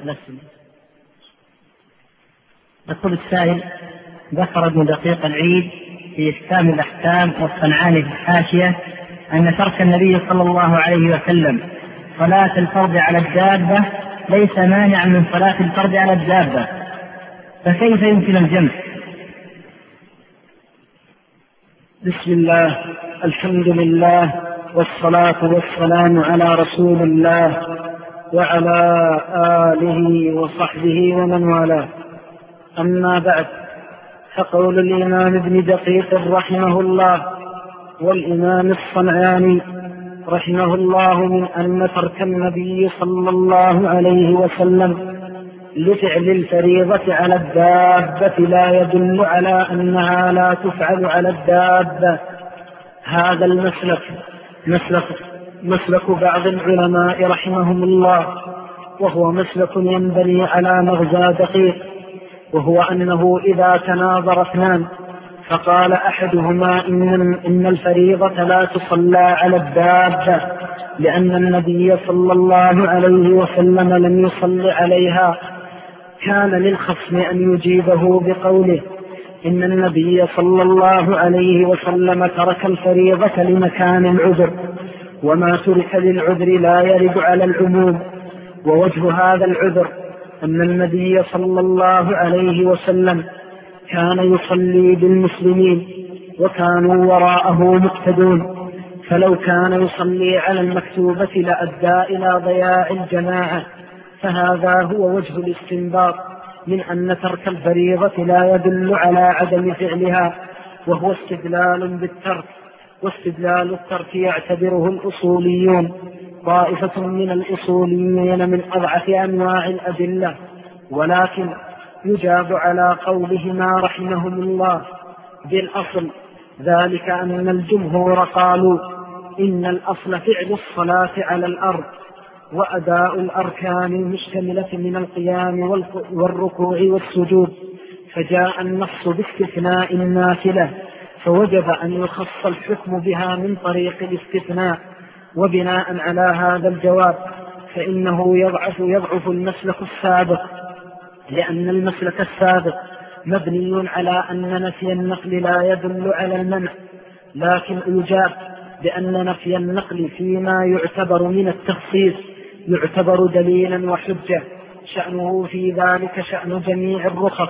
يقول السائل: ذكر ابن دقيق العيد في إحكام الأحكام والصنعاني في الحاشية أن ترك النبي صلى الله عليه وسلم صلاة الفرض على الدابة ليس مانع من صلاة الفرض على الدابة، فكيف يمكن الجمع؟ بسم الله، الحمد لله، والصلاة والسلام على رسول الله وعلى آله وصحبه ومن والاه. أما بعد، فقول الإمام ابن دقيق رحمه الله والإمام الصنعاني رحمه الله من أن ترك النبي صلى الله عليه وسلم لفعل الفريضة على الدابة لا يدل على أنها لا تفعل على الدابة. هذا مسلك بعض العلماء رحمهم الله، وهو مسلك ينبني على مغزى دقيق، وهو أنه إذا تناظر اثنان فقال أحدهما إن الفريضة لا تصلى على الدابة لأن النبي صلى الله عليه وسلم لم يصل عليها، كان للخصم أن يجيبه بقوله إن النبي صلى الله عليه وسلم ترك الفريضة لمكان العذر، وما ترك للعذر لا يرد على العموم. ووجه هذا العذر أن النبي صلى الله عليه وسلم كان يصلي بالمسلمين وكانوا وراءه مقتدون، فلو كان يصلي على المكتوبة لأدى إلى ضياع الجماعة. فهذا هو وجه الاستنباط من أن ترك الفريضة لا يدل على عدم فعلها، وهو استدلال بالترك. واستدلال الترك يعتبره الأصوليون طائفة من الأصوليين من أضعف أنواع الأدلة، ولكن يجاب على قولهما رحمهم الله بالأصل، ذلك أن الجمهور قالوا إن الأصل فعل الصلاة على الأرض وأداء الأركان المشتملة من القيام والركوع والسجود، فجاء النص باستثناء النافلة، فوجب أن يخص الحكم بها من طريق الاستثناء. وبناء على هذا الجواب فإنه يضعف المسلك السابق، لأن المسلك السابق مبني على أن نفي النقل لا يدل على المنع، لكن يجاب بأن نفي النقل فيما يعتبر من التخصيص يعتبر دليلا وحجة، شأنه في ذلك شأن جميع الرخص.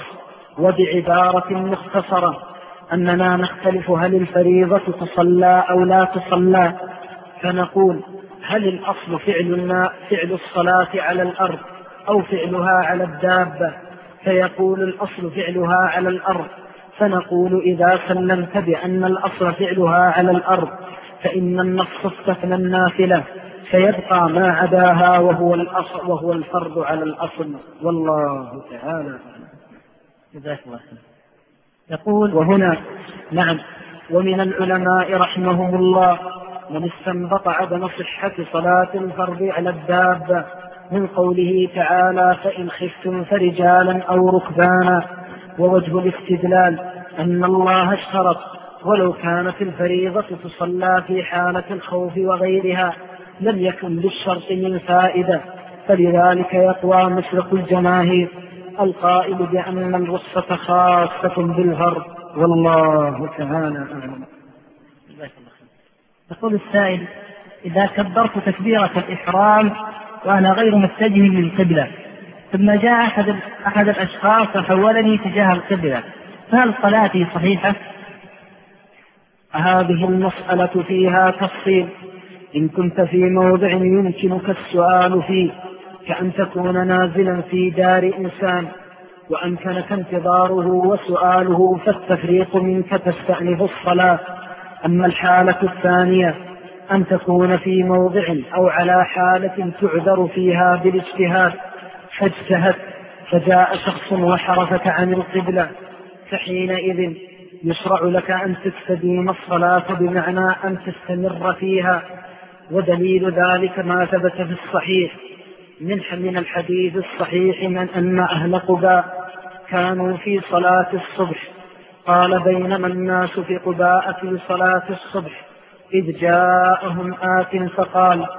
وبعبارة مختصرة أننا نختلف هل الفريضة تصلى أو لا تصلى، فنقول هل الأصل فعل الصلاة على الأرض أو فعلها على الدابة؟ فيقول الأصل فعلها على الأرض، فنقول إذا سلمت بأن الأصل فعلها على الأرض فإن النص استثنى النافلة، فيبقى ما عداها وهو الفرض على الأصل، والله تعالى. يقول وهنا نعم، ومن العلماء رحمهم الله من استنبط عدم صحة صلاة الفرض على الدابة من قوله تعالى فإن خفتم فرجالا أو ركبانا. ووجه الاستدلال أن الله اشترط ولو كانت الفريضة تصلى في حالة الخوف وغيرها لم يكن للشرط من فائدة، فلذلك يقوى مسلك الجماهير القائل بأن الرخصة خاصة بالفرض، والله تعالى أعلم. يقول السائل: إذا كبرت تكبيرة الإحرام وأنا غير متجه للقبلة ثم جاء أحد الأشخاص فحولني تجاه القبلة، فهل صلاتي صحيحة؟ هذه المسألة فيها تفصيل. إن كنت في موضع يمكنك السؤال فيه كأن تكون نازلا في دار إنسان وأمكنك انتظاره وسؤاله، فالتفريق منك تستأنف الصلاة. أما الحالة الثانية أن تكون في موضع أو على حالة تعذر فيها بالاجتهاد، فاجتهدت فجاء شخص وحرفك عن القبلة، فحينئذ يشرع لك أن تستديم الصلاة بمعنى أن تستمر فيها. ودليل ذلك ما ثبت في الصحيح من الحديث الصحيح من أن أهل قباء كانوا في صلاة الصبح، قال بينما الناس في قباء في صلاة الصبح إذ جاءهم آت فقال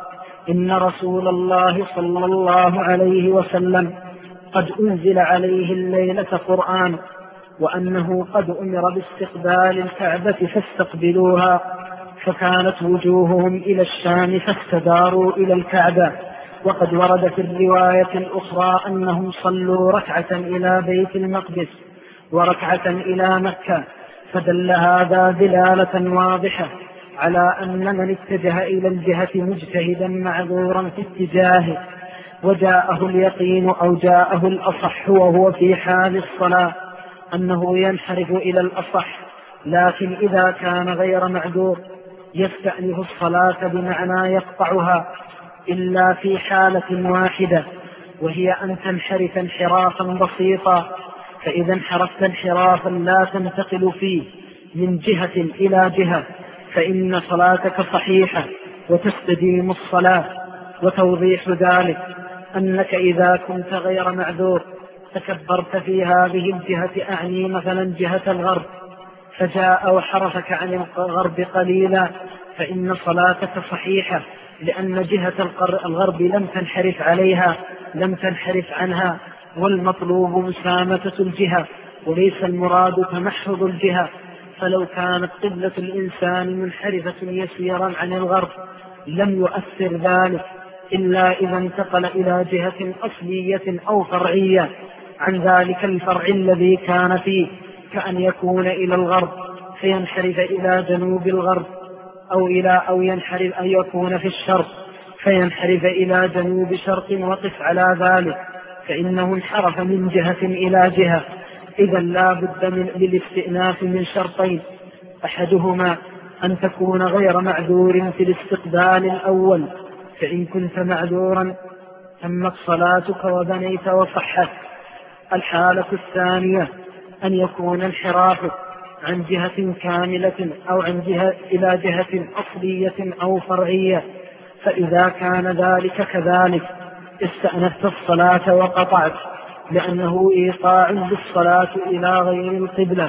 إن رسول الله صلى الله عليه وسلم قد أنزل عليه الليلة قرآن، وأنه قد أمر باستقبال الكعبة فاستقبلوها، فكانت وجوههم إلى الشام فاستداروا إلى الكعبة. وقد ورد في الرواية الأخرى أنهم صلوا ركعة إلى بيت المقدس وركعة إلى مكة، فدل هذا دلالة واضحة على أن من اتجه إلى الجهة مجتهدا معذورا في اتجاهه وجاءه اليقين أو جاءه الأصح وهو في حال الصلاة أنه ينحرف إلى الأصح، لكن إذا كان غير معذور يستأنف الصلاة بمعنى يقطعها إلا في حالة واحدة، وهي أن تنحرف انحرافا بسيطا. فإذا انحرفت انحرافا لا تنتقل فيه من جهة إلى جهة فإن صلاتك صحيحة وتستديم الصلاة. وتوضيح ذلك أنك إذا كنت غير معذور تكبرت في هذه الجهة، أعني مثلا جهة الغرب، فجاء وحرفك عن الغرب قليلا، فإن صلاتك صحيحة، لأن جهة الغرب لم تنحرف عليها، لم تنحرف عنها، والمطلوب مسامة الجهة وليس المراد تمحض الجهة. فلو كانت قبلة الإنسان منحرفة يسيرا عن الغرب لم يؤثر ذلك إلا إذا انتقل إلى جهة أصلية أو فرعية عن ذلك الفرع الذي كان فيه، كأن يكون إلى الغرب فينحرف إلى جنوب الغرب، أو ينحرف أن يكون في الشرق فينحرف إلى جنوب شرق. وقف على ذلك فإنه انحرف من جهة إلى جهة. إذا لا بد للاستئناف من شرطين: أحدهما أن تكون غير معذور في الاستقبال الأول، فإن كنت معذورا تمت صلاتك وبنيت وصحت. الحالة الثانية أن يكون انحرافك عن جهة كاملة أو عن جهة إلى جهة أصلية أو فرعية، فإذا كان ذلك كذلك استأنفت الصلاة وقطعت، لأنه إيقاع بالصلاة إلى غير القبلة.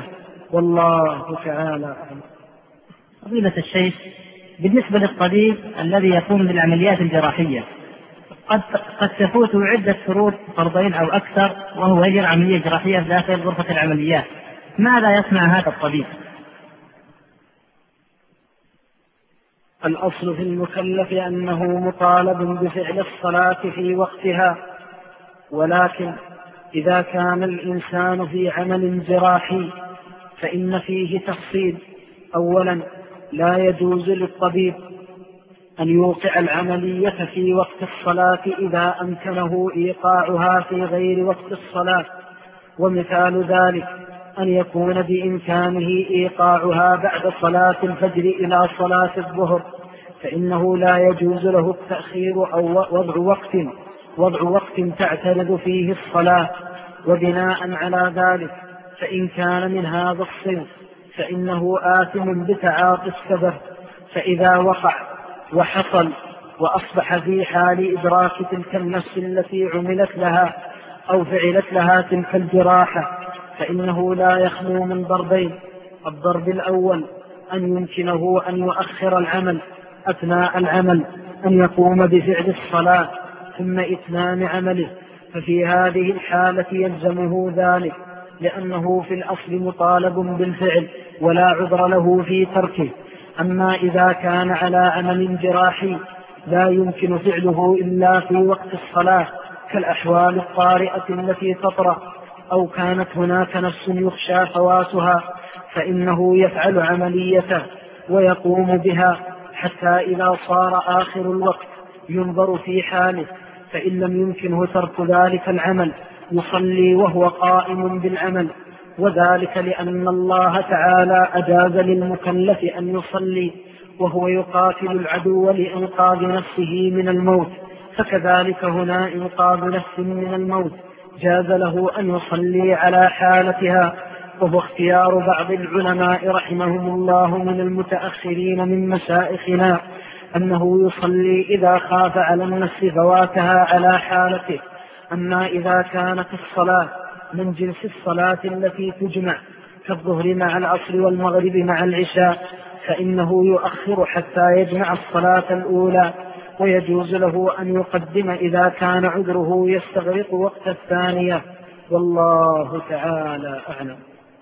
والله تعالى أعلم. فضيلة الشيخ، بالنسبة للطبيب الذي يقوم بالعمليات الجراحية قد تفوته عدة شروط، فرضين أو أكثر، وهو يجري عملية جراحية داخل غرفة العمليات، ماذا يصنع هذا الطبيب؟ الأصل في المكلف أنه مطالب بفعل الصلاة في وقتها، ولكن إذا كان الإنسان في عمل جراحي فإن فيه تفصيل. أولا، لا يجوز للطبيب أن يوقع العملية في وقت الصلاة إذا أمكنه إيقاعها في غير وقت الصلاة، ومثال ذلك أن يكون بإمكانه إيقاعها بعد صلاة الفجر إلى صلاة الظهر، فإنه لا يجوز له التأخير أو وضع وقت تعترض فيه الصلاة. وبناء على ذلك فإن كان من هذا الصنف فإنه آثم بتعاطي السبب، فإذا وقع وحصل وأصبح في حال إدراك تلك النفس التي عملت لها أو فعلت لها تلك الجراحة فإنه لا يخلو من ضربين: الضرب الأول أن يمكنه أن يؤخر العمل أثناء العمل، أن يقوم بفعل الصلاة ثم إتمام عمله، ففي هذه الحالة يلزمه ذلك، لأنه في الأصل مطالب بالفعل ولا عذر له في تركه. أما إذا كان على عمل جراحي لا يمكن فعله إلا في وقت الصلاة كالأحوال الطارئة التي تطرأ، أو كانت هناك نفس يخشى فواتها، فإنه يفعل عمليته ويقوم بها حتى إذا صار آخر الوقت ينظر في حاله، فإن لم يمكنه ترك ذلك العمل يصلي وهو قائم بالعمل، وذلك لأن الله تعالى أجاز للمكلف أن يصلي وهو يقاتل العدو لإنقاذ نفسه من الموت، فكذلك هنا إنقاذ نفس من الموت جاز له أن يصلي على حالتها. وهو اختيار بعض العلماء رحمهم الله من المتأخرين من مشائخنا أنه يصلي إذا خاف على النفس فواتها على حالته. أما إذا كانت الصلاة من جنس الصلاة التي تجمع كالظهر مع العصر والمغرب مع العشاء فإنه يؤخر حتى يجمع الصلاة الأولى، ويجوز له أن يقدم إذا كان عذره يستغرق وقت الثانية، والله تعالى أعلم.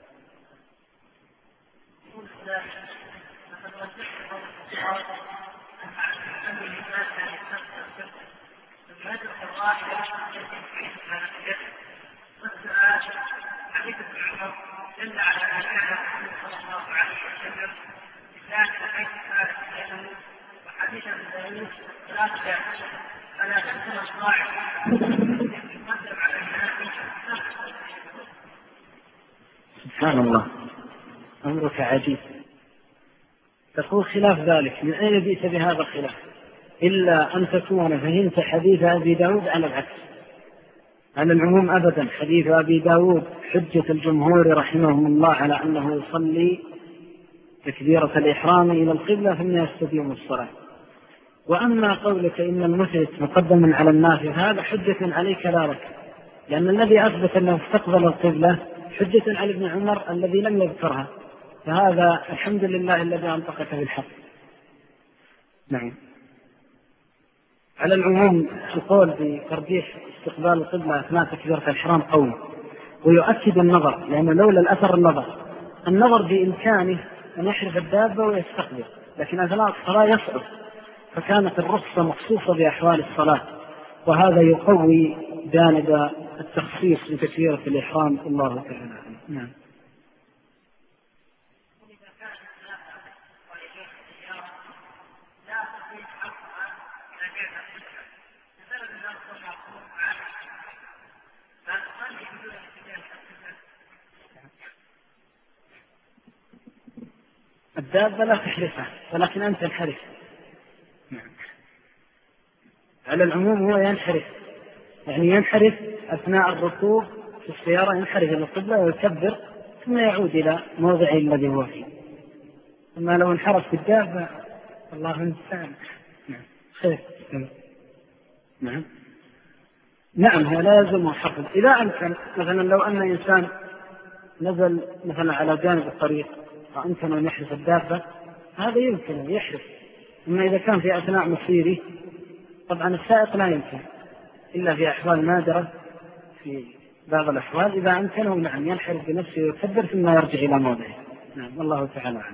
سبحان الله، أمرك عجيب. تقول خلاف ذلك، من أين جئت بهذا الخلاف؟ إلا أن تكون فهمت حديث أبي داود على العكس. على العموم أبدا، حديث أبي داود حجة الجمهور رحمهم الله على أنه يصلي تكبيرة الإحرام إلى القبلة ثم يستديم الصلاة. وأما قولك إن المثبت مقدم على النافي هذا حجة عليك لا لك، لأن الذي أثبت أنه استقبل القبلة حجة على ابن عمر الذي لم يذكرها، فهذا الحمد لله الذي أنطقك بالحق. نعم. على العموم القول بترجيح استقبال القبلة أثناء تكبيرة الإحرام قوي، ويؤكد النظر، لأن لولا الأثر النظر بإمكانه أن يحرف الدابة ويستقبل، لكن أثناء الصلاة يصعب، فكانت الرخصة مخصوصة بأحوال الصلاة، وهذا يقوي جانب التخصيص لتكبيرة الإحرام. الله تعالى. نعم. الدابة لا تحرفها، ولكن أنت تنحرف. على العموم هو ينحرف، يعني ينحرف أثناء الركوب في السيارة، ينحرف إلى القبلة ويكبر ثم يعود إلى موضعه الذي هو فيه. أما لو انحرف في الدابة الله المستعان. نعم. خير. نعم. نعم، هو لا يلزمه حفظ إذا أمكن. مثلا لو أن إنسان نزل مثلا على جانب الطريق وأمكن أن يحرف الدابة، هذا يمكن أن يحرف. أما إذا كان في أثناء مسيره، طبعا السائق لا يمكن إلا في أحوال نادرة، في بعض الأحوال إذا أمكنه نعم ينحرف بنفسه ويكبر ثم يرجع إلى موضعه. نعم، والله تعالى عنه.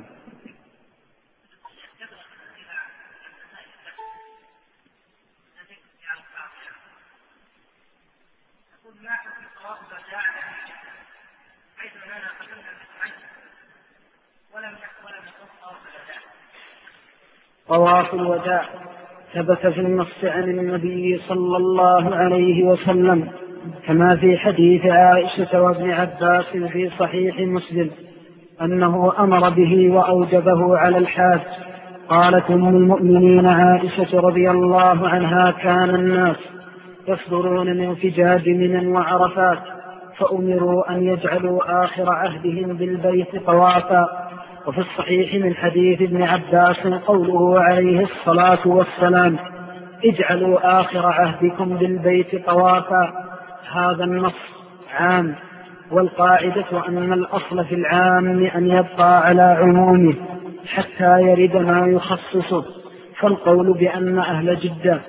طواف الوداع ثبت في النص عن النبي صلى الله عليه وسلم كما في حديث عائشة وابن عباس في صحيح مسلم أنه أمر به وأوجبه على الحاج. قالت أم المؤمنين عائشة رضي الله عنها: كان الناس يصدرون من فجاج منى وعرفات، فأمروا أن يجعلوا آخر عهدهم بالبيت طوافا. وفي الصحيح من حديث ابن عباس قوله عليه الصلاة والسلام: اجعلوا آخر عهدكم بالبيت طوافا. هذا النص عام، والقاعدة أن الأصل في العام أن يبقى على عمومه حتى يرد ما يخصصه. فالقول بأن أهل جدة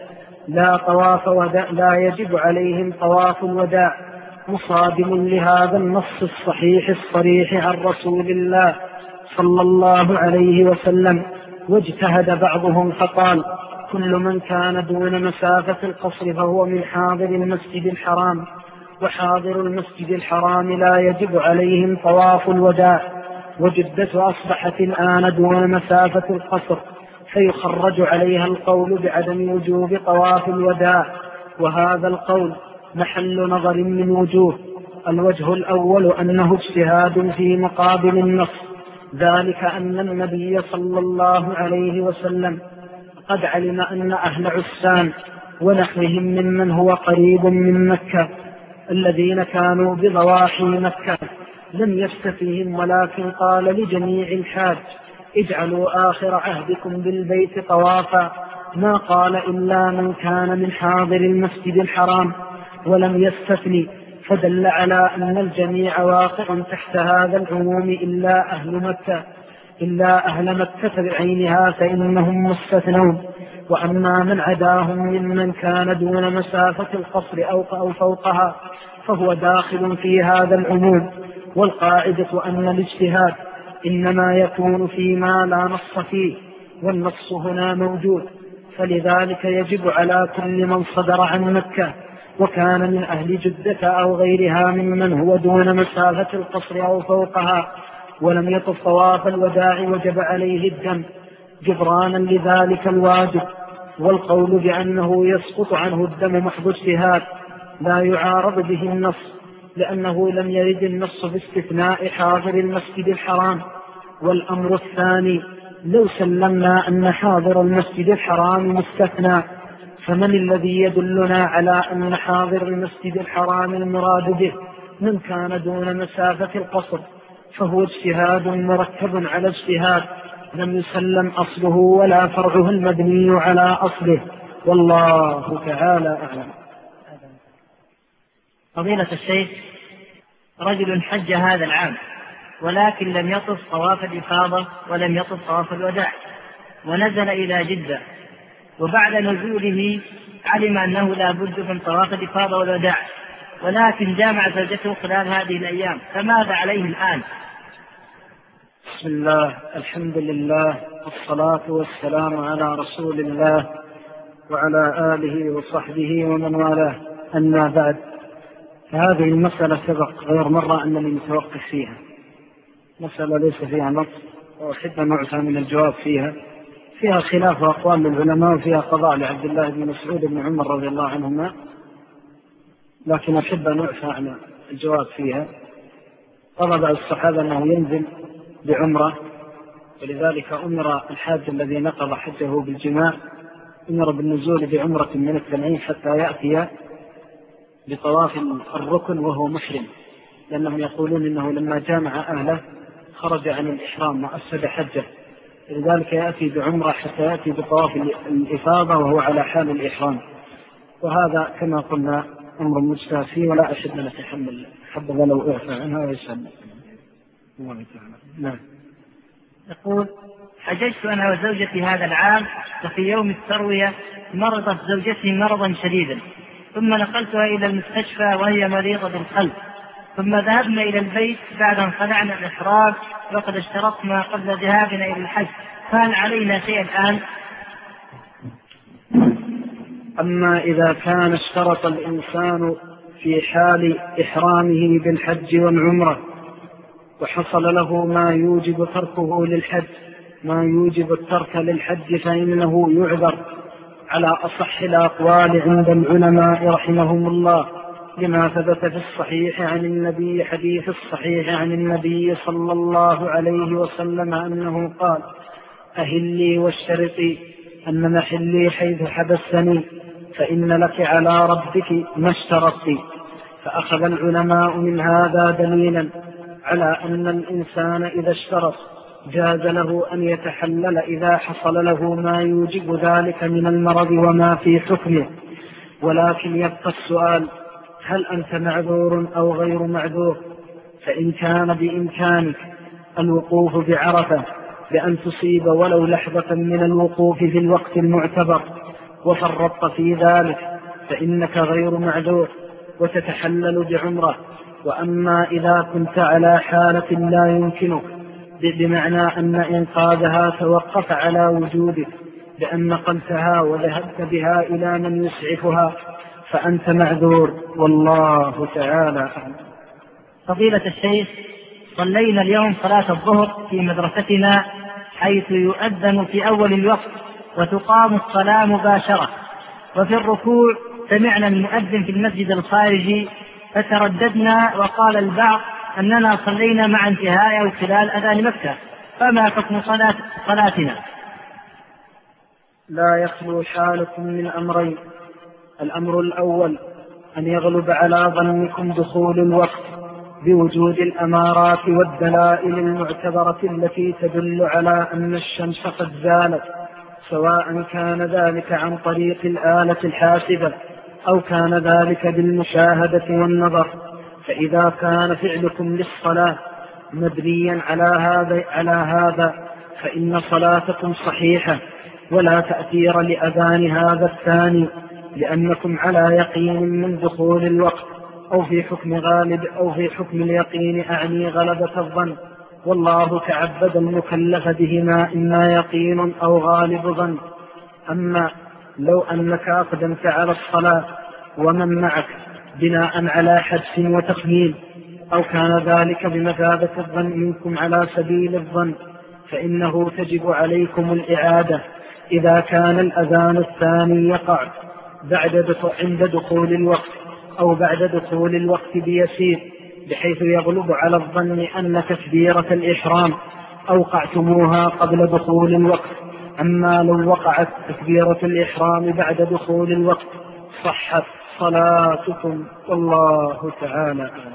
لا يجب عليهم طواف الوداع مصادم لهذا النص الصحيح الصريح عن رسول الله صلى الله عليه وسلم. واجتهد بعضهم فقال: كل من كان دون مسافة القصر فهو من حاضر المسجد الحرام، وحاضر المسجد الحرام لا يجب عليهم طواف الوداع. وجدة أصبحت الآن دون مسافة القصر، فيخرج عليها القول بعدم وجوب طواف الوداع، وهذا القول محل نظر من وجوه. الوجه الأول أنه اجتهاد في مقابل النص، ذلك أن النبي صلى الله عليه وسلم قد علم أن أهل عسان ونحوهم ممن هو قريب من مكة الذين كانوا بضواحي مكة لم يستفهم، ولكن قال لجميع الحاج: اجعلوا آخر عهدكم بالبيت طوافا. ما قال إلا من كان من حاضر المسجد الحرام ولم يستثني، فدل على أن الجميع واقع تحت هذا العموم إلا أهل مكة. إلا أهل مكة بعينها فإنهم مستثنون. وأما من عداهم ممن كان دون مسافة القصر أو فوقها فهو داخل في هذا العموم. والقاعدة أن الاجتهاد إنما يكون فيما لا نص فيه، والنص هنا موجود، فلذلك يجب على كل من صدر عن مكة وكان من أهل جدة أو غيرها ممن هو دون مسافة القصر أو فوقها ولم يطف طواف الوداع وجب عليه الدم جبرانا لذلك الواجب. والقول بأنه يسقط عنه الدم محض اجتهاد لا يعارض به النص، لأنه لم يرد النص باستثناء حاضر المسجد الحرام. والأمر الثاني، لو سلمنا أن حاضر المسجد الحرام مستثنى، فمن الذي يدلنا على أن حاضر المسجد الحرام المراد به من كان دون مسافة القصر؟ فهو اجتهاد مركب على اجتهاد لم يسلم أصله ولا فرعه المبني على أصله، والله تعالى أعلم. فضيلة الشيخ، رجل حج هذا العام ولكن لم يطف طواف الإفاضة ولم يطف طواف الوداع، ونزل إلى جدة، وبعد نزوله علم أنه لا بد من طواف الإفاضة والوداع، ولكن جامع زوجته خلال هذه الأيام، فماذا عليه الآن؟ بسم الله، الحمد لله، والصلاة والسلام على رسول الله وعلى آله وصحبه ومن والاه، أما بعد، فهذه المسألة سبق غير مرة أنني متوقف فيها، مسألة ليس فيها نص وأحب أن أعفى من الجواب فيها خلاف وأقوال للعلماء، وفيها قضاء لعبد الله بن مسعود بن عمر رضي الله عنهما، لكن أحب أن أعفى عن الجواب فيها. قضى بعض الصحابة أنه ينزل بعمرة، ولذلك أمر الحاج الذي نقض حجه بالجماع أمر بالنزول بعمرة من التنعيم حتى يأتي بطواف الركن وهو محرم، لأنهم يقولون إنه لما جامع أهله خرج عن الإحرام وأفسد حجه، لذلك يأتي بعمرة حتى يأتي بطواف الإفاضة وهو على حال الإحرام. وهذا كما قلنا أمر مجتهد فيه ولا أحد نتحمل، حبذا لو أعفى عنها ويسلم. نعم. يقول: حججت أنا وزوجتي هذا العام، وفي يوم التروية مرضت زوجتي مرضا شديدا، ثم نقلتها إلى المستشفى وهي مريضة بالقلب، ثم ذهبنا إلى البيت بعد أن خلعنا الإحرام وقد اشترطنا قبل ذهابنا إلى الحج، فهل علينا شيء الآن؟ أما إذا كان اشترط الإنسان في حال إحرامه بالحج والعمرة وحصل له ما يوجب تركه للحج، ما يوجب الترك للحج، فإنه يعذر على أصح الأقوال عند العلماء رحمهم الله، لما ثبت في الصحيح عن النبي، حديث الصحيح عن النبي صلى الله عليه وسلم أنه قال: أهلي واشترطي أن محلي حيث حبستني، فإن لك على ربك ما اشترطت. فأخذ العلماء من هذا دليلا على أن الإنسان إذا اشترط جاز له أن يتحلل إذا حصل له ما يوجب ذلك من المرض وما في حكمه. ولكن يبقى السؤال: هل أنت معذور أو غير معذور؟ فإن كان بإمكانك الوقوف بعرفة بأن تصيب ولو لحظة من الوقوف في الوقت المعتبر وفرطت في ذلك فإنك غير معذور وتتحلل بعمرة. وأما إذا كنت على حالة لا يمكنك، بمعنى أن إنقاذها توقف على وجودك بأن نقلتها وذهبت بها إلى من يسعفها، فأنت معذور، والله تعالى أعلم. فضيلة الشيخ، صلينا اليوم صلاة الظهر في مدرستنا حيث يؤذن في أول الوقت وتقام الصلاة مباشرة، وفي الركوع سمعنا المؤذن في المسجد الخارجي فترددنا، وقال البعض أننا صلينا مع انتهاء أو خلال أذان مكة، فما حكم صلاتنا؟ لا يخلو حالكم من أمرين: الأمر الأول أن يغلب على ظنكم دخول الوقت بوجود الأمارات والدلائل المعتبرة التي تدل على أن الشمس قد زالت، سواء كان ذلك عن طريق الآلة الحاسبة أو كان ذلك بالمشاهدة والنظر. فإذا كان فعلكم للصلاة مبنيا على هذا فإن صلاتكم صحيحة ولا تأثير لأذان هذا الثاني، لأنكم على يقين من دخول الوقت، أو في حكم غالب أو في حكم اليقين أعني غلبة الظن، والله تعبد المكلف بهما إما يقين أو غالب ظن. أما لو أنك أقدمت على الصلاة ومن معك بناء على حدس وتخمين، أو كان ذلك بمثابة الظن منكم على سبيل الظن، فإنه تجب عليكم الإعادة إذا كان الأذان الثاني يقع عند دخول الوقت أو بعد دخول الوقت بيسير، بحيث يغلب على الظن أن تكبيرة الإحرام أوقعتموها قبل دخول الوقت. أما لو وقعت تكبيرة الإحرام بعد دخول الوقت صحت صلاتكم، والله تعالى أعلم.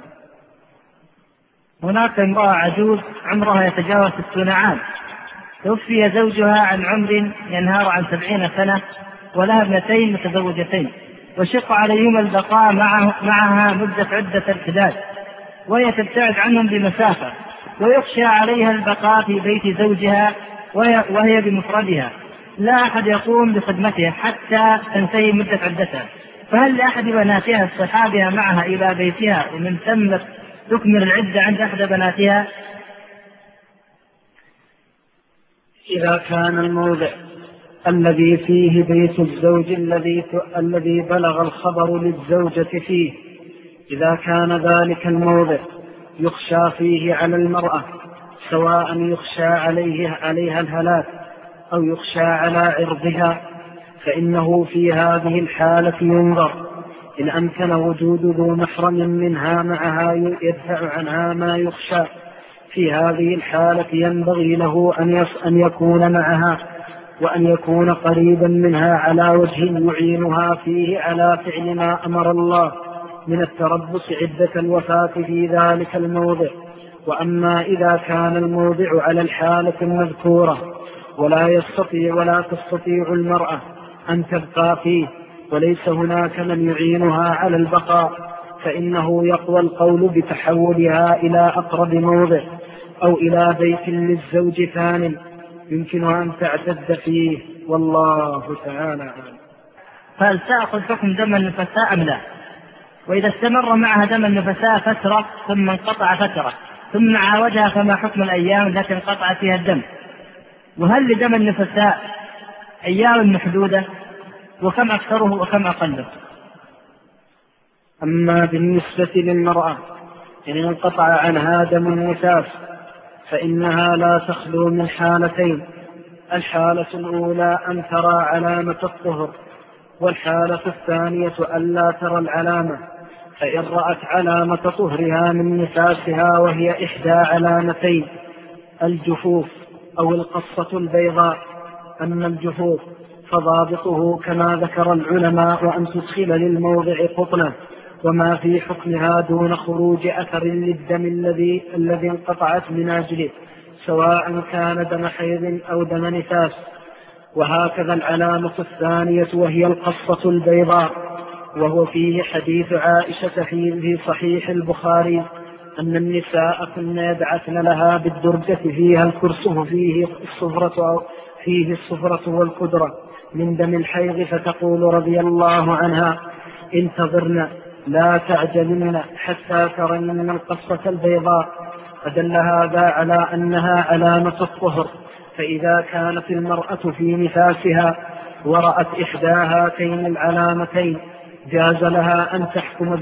هناك امرأة عجوز عمرها يتجاوز 60 عام، توفي زوجها عن عمر ينهار عن 70 سنة، ولها ابنتين متزوجتين، وشق عليهما البقاء معها مدة عدة ارتداد، وهي تبتعد عنهم بمسافة، ويخشى عليها البقاء في بيت زوجها وهي بمفردها، لا أحد يقوم بخدمتها حتى تنتهي مدة عدتها، فهل لأحد بناتها اصطحابها معها إلى بيتها ومن ثم تكمل العدة عند أحد بناتها؟ إذا كان الموضع الذي فيه بيت الزوج الذي بلغ الخبر للزوجة فيه، إذا كان ذلك الموضع يخشى فيه على المرأة، سواء يخشى عليها الهلاك أو يخشى على عرضها، فإنه في هذه الحالة ينظر إن أمكن وجود ذو محرم منها معها يدفع عنها ما يخشى. في هذه الحالة ينبغي له أن يكون معها وأن يكون قريبا منها على وجه يعينها فيه على فعل ما أمر الله من التربص عدة الوفاة في ذلك الموضع. وأما إذا كان الموضع على الحالة المذكورة ولا تستطيع المرأة أن تبقى فيه وليس هناك من يعينها على البقاء، فإنه يقوى القول بتحولها إلى أقرب موضع أو إلى بيت للزوج ثان يمكن أن تعتد فيه، والله تعالى أعلم. هل تأخذ حكم دم النفساء أم لا؟ وإذا استمر معها دم النفساء فترة ثم انقطع فترة ثم عاودها فما حكم الأيام التي انقطع فيها الدم؟ وهل لدم النفساء أيام محدودة؟ وكم أكثره وكم أقله؟ أما بالنسبة للمرأة إن انقطع عنها دم النفاس فإنها لا تخلو من حالتين: الحالة الأولى أن ترى علامة الطهر، والحالة الثانية ألا ترى العلامة. فإن رأت علامة طهرها من نفاسها وهي إحدى علامتين: الجفوف أو القصة البيضاء. أما الجفوف فضابطه كما ذكر العلماء وأن تدخل للموضع قطنة وما في حكمها دون خروج أثر للدم الذي انقطعت من أجله، سواء كان دم حيض أو دم نفاس. وهكذا العلامة الثانية وهي القصة البيضاء، وهو فيه حديث عائشة في صحيح البخاري أن النساء كن يبعثن لها بالدرجة فيها الكرسف فيه الصفرة والكدرة من دم الحيض، فتقول رضي الله عنها: انتظرن لا تعجلن حتى ترين القصة البيضاء. فدل هذا على أنها علامة الطهر. فإذا كانت المرأة في نفاسها ورأت إحدى هاتين العلامتين جاز لها أن حكم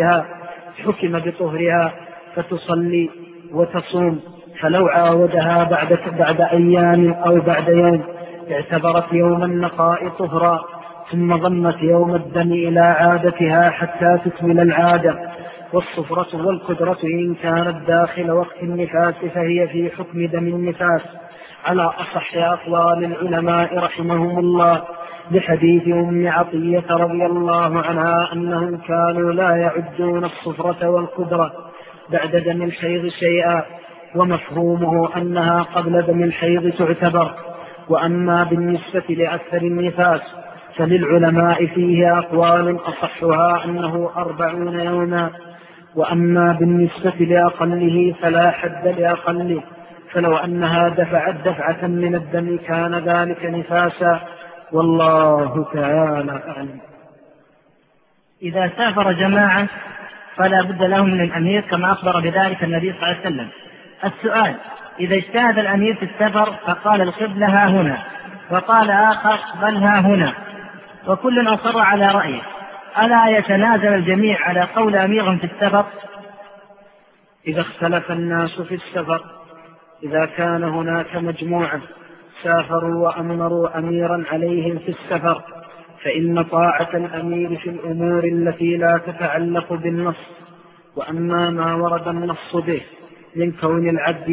بطهرها فتصلي وتصوم. فلو عاودها بعد أيام أو بعد يوم اعتبرت يوم النقاء طهرا، ثم ضمت يوم الدم إلى عادتها حتى تكمل العادة. والصفرة والكدرة إن كانت داخل وقت النفاس فهي في حكم دم النفاس على أصح أقوال العلماء رحمهم الله، لحديث أم عطية رضي الله عنها أنهم كانوا لا يعدون الصفرة والكدرة بعد دم الحيض شيئا، ومفهومه أنها قبل دم الحيض تعتبر. وأما بالنسبة لأكثر النفاس فللعلماء فيه أقوال أصحها أنه 40 يوما، وأما بالنسبة لأقله فلا حد لأقله، فلو أنها دفعت دفعة من الدم كان ذلك نفاسا، والله تعالى أعلم. إذا سافر جماعة فلا بد لهم من الأمير كما أخبر بذلك النبي صلى الله عليه وسلم. السؤال: إذا اجتهد الأمير في السفر فقال القبلة ها هنا وقال آخر بل ها هنا وكل أصر على رأيه، ألا يتنازل الجميع على قول أميرهم في السفر؟ إذا اختلف الناس في السفر، إذا كان هناك مجموعة سافروا وأمروا أميرا عليهم في السفر، فإن طاعة الأمير في الأمور التي لا تتعلق بالنص. وأما ما ورد النص به من كون العبد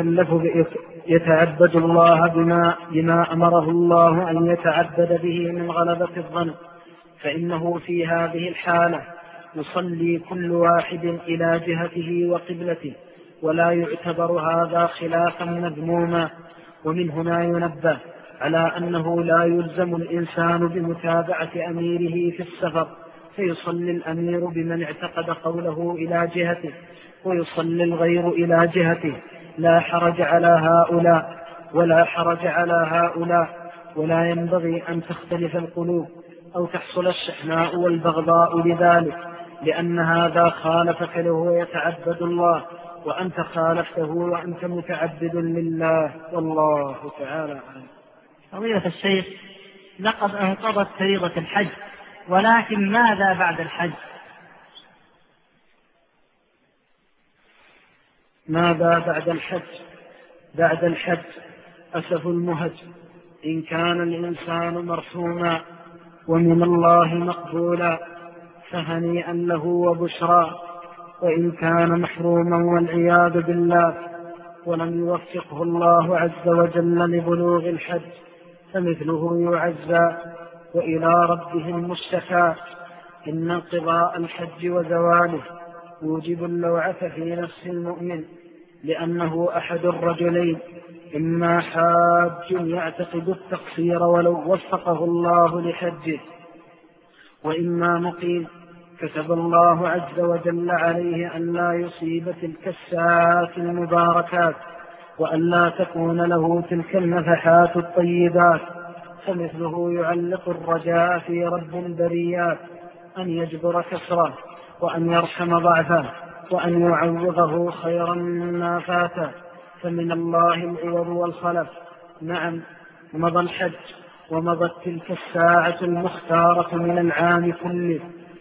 يتعبد الله بما أمره الله أن يتعبد به من غلبة الظن، فإنه في هذه الحالة يصلي كل واحد إلى جهته وقبلته، ولا يعتبر هذا خلافا مذموما. ومن هنا ينبه على أنه لا يلزم الإنسان بمتابعة أميره في السفر، فيصلي الأمير بمن اعتقد قوله إلى جهته ويصلي الغير إلى جهته، لا حرج على هؤلاء ولا حرج على هؤلاء. ولا ينبغي أن تختلف القلوب أو تحصل الشحناء والبغضاء لذلك، لأن هذا خالفك له يتعبد الله، وأنت خالفته وأنت متعبد لله، والله تعالى أعلم. فضيلة الشيخ، لقد انقضت فريضة الحج، ولكن ماذا بعد الحج؟ ماذا بعد الحج؟ بعد الحج أسف المهج، إن كان الإنسان مرحوما ومن الله مقبولا فهنيئا له وبشرى، وإن كان محروما والعياذ بالله ولم يوفقه الله عز وجل لبلوغ الحج فمثله يعزى وإلى ربه المشتكى. إن انقضاء الحج وزواله يوجب اللوعة في نفس المؤمن، لأنه أحد الرجلين: إما حاج يعتقد التقصير ولو وفقه الله لحجه، وإما مقيم كتب الله عز وجل عليه أن لا يصيب تلك الساعات المباركات وأن لا تكون له تلك النفحات الطيبات، فمثله يعلق الرجاء في رب البريات أن يجبر كسره وأن يرحم ضعفه وأن يعوضه خيرا مما فاته، فمن الله العوض والخلف. نعم، مضى الحج ومضت تلك الساعة المختارة من العام كله،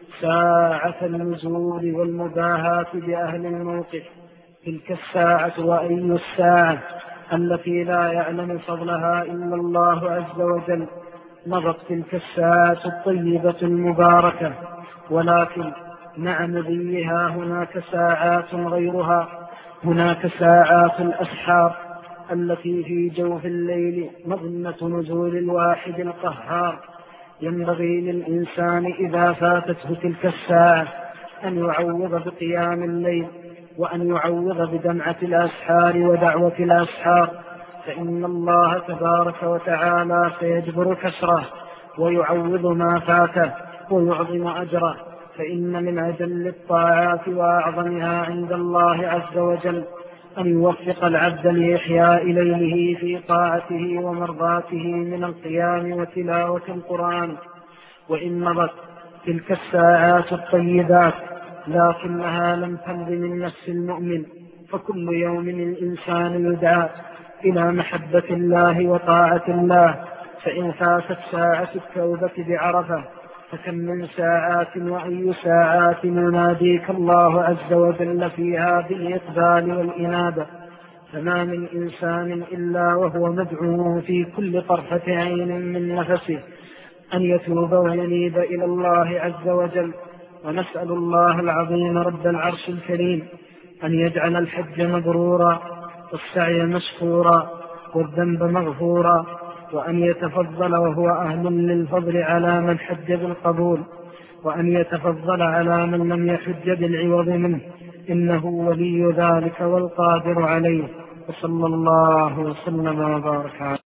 ساعة النزول والمباهاة بأهل الموقف. تلك الساعة وأي الساعة التي لا يعلم فضلها إلا الله عز وجل. مضت تلك الساعة الطيبة المباركة، ولكن مع مضيها هناك ساعات غيرها. هناك ساعات الأسحار التي في جوف الليل مظنة نزول الواحد القهار. ينبغي للإنسان إذا فاتته تلك الساعة أن يعوض بقيام الليل، وأن يعوض بدمعة الأسحار ودعوة الأسحار، فإن الله تبارك وتعالى سيجبر كسره ويعوض ما فاته ويعظم أجره. فإن من أجل الطاعات وأعظمها عند الله عز وجل أن يوفق العبد لإحياء ليله في طاعته ومرضاته من القيام وتلاوة القرآن. وإن مضت تلك الساعات الطيبات لكنها لم تمض من نفس المؤمن، فكل يوم الإنسان يدعى إلى محبة الله وطاعة الله. فإن فاتت ساعة التوبة بعرفة فكم من ساعات وأي ساعات يناديك الله عز وجل فيها بالإقبال والإنابة. فما من إنسان إلا وهو مدعو في كل طرفة عين من نفسه أن يتوب وينيب إلى الله عز وجل. ونسأل الله العظيم رب العرش الكريم أن يجعل الحج مبرورا والسعي مشكورا والذنب مغفورا، وأن يتفضل وهو أهل للفضل على من حج بالقبول، وأن يتفضل على من لم يحج بالعوض منه، إنه ولي ذلك والقادر عليه. وصلى الله وسلم وبارك عليه.